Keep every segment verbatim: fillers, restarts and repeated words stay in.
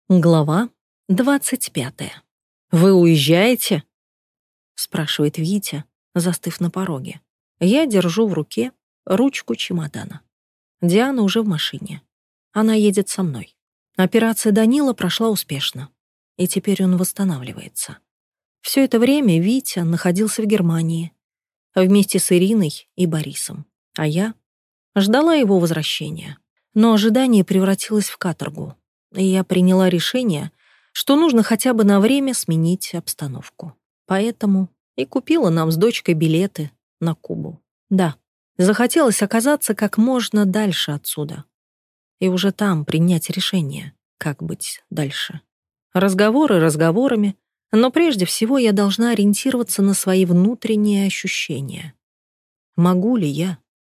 Глава двадцать пятая. «Вы уезжаете?» — спрашивает Витя, застыв на пороге. Я держу в руке ручку чемодана. Диана уже в машине. Она едет со мной. Операция Данила прошла успешно, и теперь он восстанавливается. Все это время Витя находился в Германии вместе с Ириной и Борисом, а я ждала его возвращения. Но ожидание превратилось в каторгу. И я приняла решение, что нужно хотя бы на время сменить обстановку. Поэтому и купила нам с дочкой билеты на Кубу. Да, захотелось оказаться как можно дальше отсюда. И уже там принять решение, как быть дальше. Разговоры разговорами, но прежде всего я должна ориентироваться на свои внутренние ощущения. Могу ли я?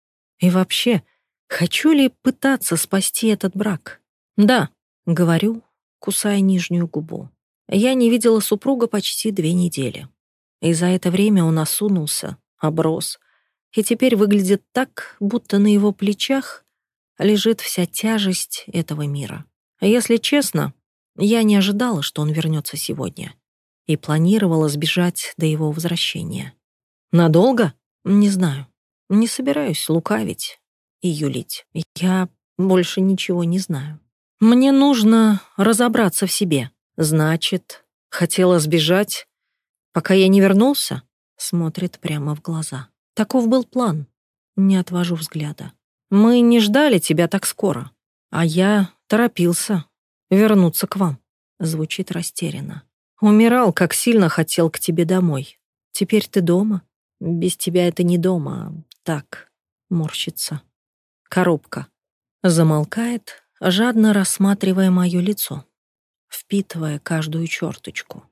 И вообще, хочу ли пытаться спасти этот брак? Да. Говорю, кусая нижнюю губу. Я не видела супруга почти две недели. И за это время он осунулся, оброс, и теперь выглядит так, будто на его плечах лежит вся тяжесть этого мира. Если честно, я не ожидала, что он вернется сегодня, и планировала сбежать до его возвращения. Надолго? Не знаю. Не собираюсь лукавить и юлить. Я больше ничего не знаю. Мне нужно разобраться в себе. Значит, хотела сбежать, пока я не вернулся? Смотрит прямо в глаза. Таков был план. Не отвожу взгляда. Мы не ждали тебя так скоро, а я торопился вернуться к вам. Звучит растерянно. Умирал, как сильно хотел к тебе домой. Теперь ты дома? Без тебя это не дома, а так, морщится. Коробка. Замолкает, жадно рассматривая мое лицо, впитывая каждую черточку.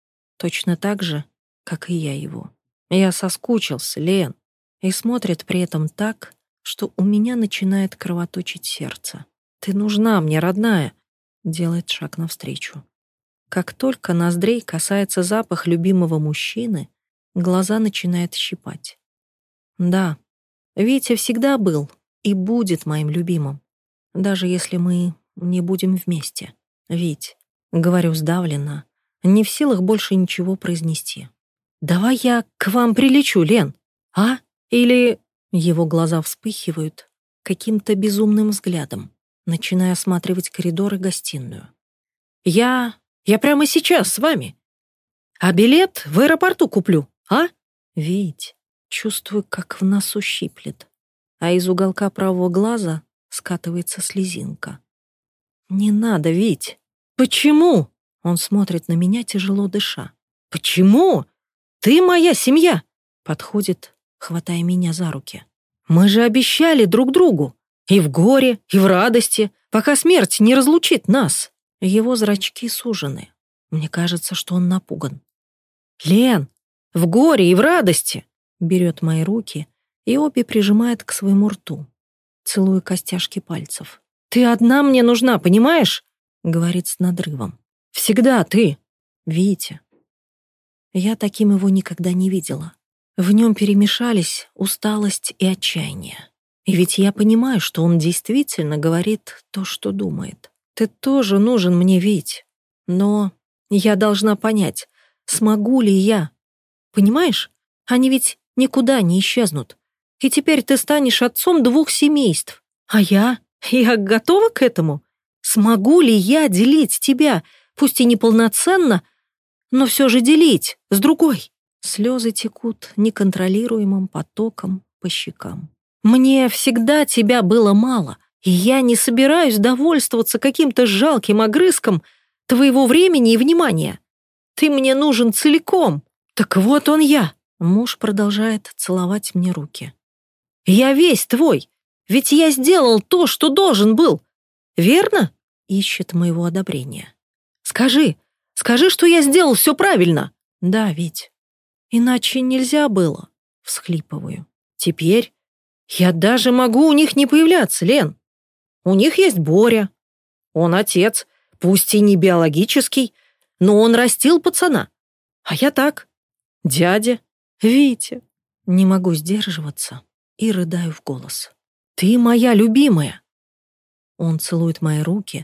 Точно так же, как и я его. Я соскучился, Лен, и смотрит при этом так, что у меня начинает кровоточить сердце. «Ты нужна мне, родная!» — делает шаг навстречу. Как только ноздрей касается запах любимого мужчины, глаза начинают щипать. Да, Витя всегда был и будет моим любимым. Даже если мы не будем вместе. Ведь, говорю сдавленно, не в силах больше ничего произнести. «Давай я к вам прилечу, Лен, а? Или...» Его глаза вспыхивают каким-то безумным взглядом, начиная осматривать коридор и гостиную. «Я... я прямо сейчас с вами. А билет в аэропорту куплю, а?» Ведь чувствую, как в носу щиплет, а из уголка правого глаза скатывается слезинка. «Не надо, Вить! Почему?» Он смотрит на меня, тяжело дыша. «Почему? Ты моя семья!» Подходит, хватая меня за руки. «Мы же обещали друг другу. И в горе, и в радости, пока смерть не разлучит нас». Его зрачки сужены. Мне кажется, что он напуган. «Лен, в горе и в радости!» Берет мои руки и обе прижимает к своему рту. Целую костяшки пальцев. «Ты одна мне нужна, понимаешь?» — говорит с надрывом. «Всегда ты, Витя». Я таким его никогда не видела. В нем перемешались усталость и отчаяние. И ведь я понимаю, что он действительно говорит то, что думает. «Ты тоже нужен мне, Вить. Но я должна понять, смогу ли я. Понимаешь, они ведь никуда не исчезнут. И теперь ты станешь отцом двух семейств. А я? Я готова к этому? Смогу ли я делить тебя, пусть и неполноценно, но все же делить с другой?» Слезы текут неконтролируемым потоком по щекам. «Мне всегда тебя было мало, и я не собираюсь довольствоваться каким-то жалким огрызком твоего времени и внимания. Ты мне нужен целиком. Так вот он я». Муж продолжает целовать мне руки. «Я весь твой, ведь я сделал то, что должен был. Верно?» Ищет моего одобрения. «Скажи, скажи, что я сделал все правильно». «Да, ведь иначе нельзя было», — всхлипываю. «Теперь я даже могу у них не появляться, Лен. У них есть Боря. Он отец, пусть и не биологический, но он растил пацана. А я так, дядя, Витя». Не могу сдерживаться и рыдаю в голос. «Ты моя любимая». Он целует мои руки,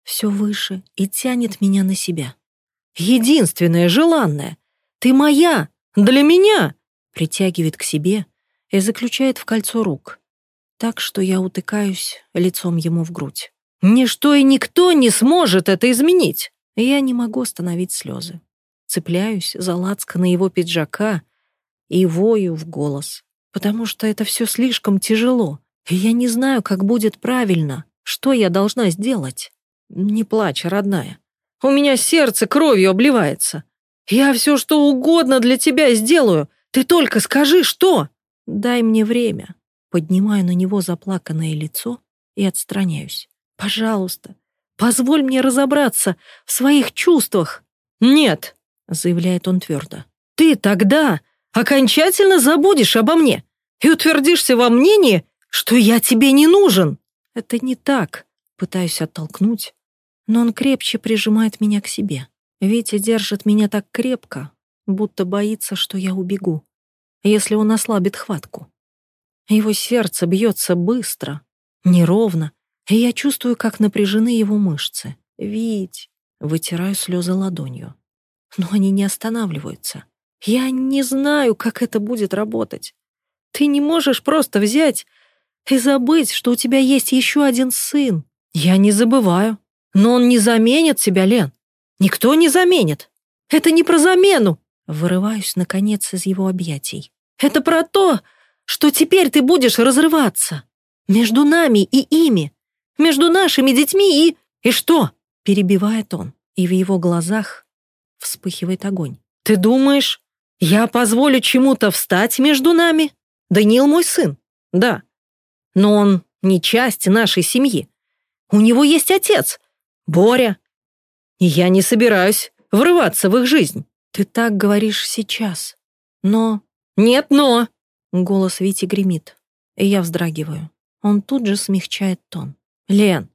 все выше и тянет меня на себя. «Единственная, желанная! Ты моя! Для меня!» Притягивает к себе и заключает в кольцо рук, так что я утыкаюсь лицом ему в грудь. «Ничто и никто не сможет это изменить!» Я не могу остановить слезы. Цепляюсь за лацканы его пиджака и вою в голос, потому что это все слишком тяжело, и я не знаю, как будет правильно, что я должна сделать. «Не плачь, родная. У меня сердце кровью обливается. Я все что угодно для тебя сделаю. Ты только скажи, что!» «Дай мне время». Поднимаю на него заплаканное лицо и отстраняюсь. «Пожалуйста, позволь мне разобраться в своих чувствах». «Нет», — заявляет он твердо, «ты тогда окончательно забудешь обо мне и утвердишься во мнении, что я тебе не нужен». «Это не так», — пытаюсь оттолкнуть, но он крепче прижимает меня к себе. Витя держит меня так крепко, будто боится, что я убегу, если он ослабит хватку. Его сердце бьется быстро, неровно, и я чувствую, как напряжены его мышцы. «Вить!» — вытираю слезы ладонью. Но они не останавливаются. «Я не знаю, как это будет работать. Ты не можешь просто взять и забыть, что у тебя есть еще один сын». «Я не забываю. Но он не заменит тебя, Лен. Никто не заменит. Это не про замену!» Вырываюсь, наконец, из его объятий. «Это про то, что теперь ты будешь разрываться. Между нами и ими. Между нашими детьми и... И что?» Перебивает он, и в его глазах вспыхивает огонь. «Ты думаешь, я позволю чему-то встать между нами? Даниил мой сын, да. Но он не часть нашей семьи. У него есть отец, Боря. И я не собираюсь врываться в их жизнь». «Ты так говоришь сейчас. Но...» «Нет, но...» Голос Вити гремит, и я вздрагиваю. Он тут же смягчает тон. «Лен,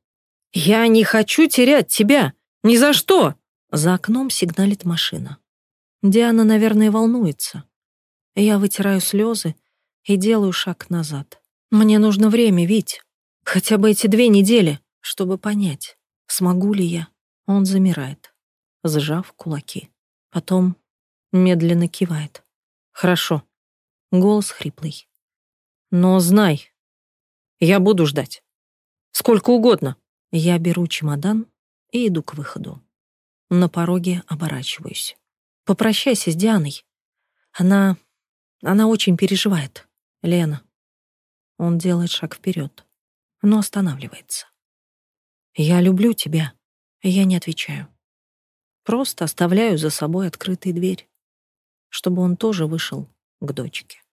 я не хочу терять тебя. Ни за что!» За окном сигналит машина. Диана, наверное, волнуется. Я вытираю слезы и делаю шаг назад. Мне нужно время, Вить. Хотя бы эти две недели, чтобы понять, смогу ли я. Он замирает, сжав кулаки. Потом медленно кивает. «Хорошо». Голос хриплый. «Но знай, я буду ждать. Сколько угодно». Я беру чемодан и иду к выходу. На пороге оборачиваюсь. «Попрощайся с Дианой. Она... она очень переживает. Лена». Он делает шаг вперед, но останавливается. «Я люблю тебя». Я не отвечаю. Просто оставляю за собой открытой дверь, чтобы он тоже вышел к дочке.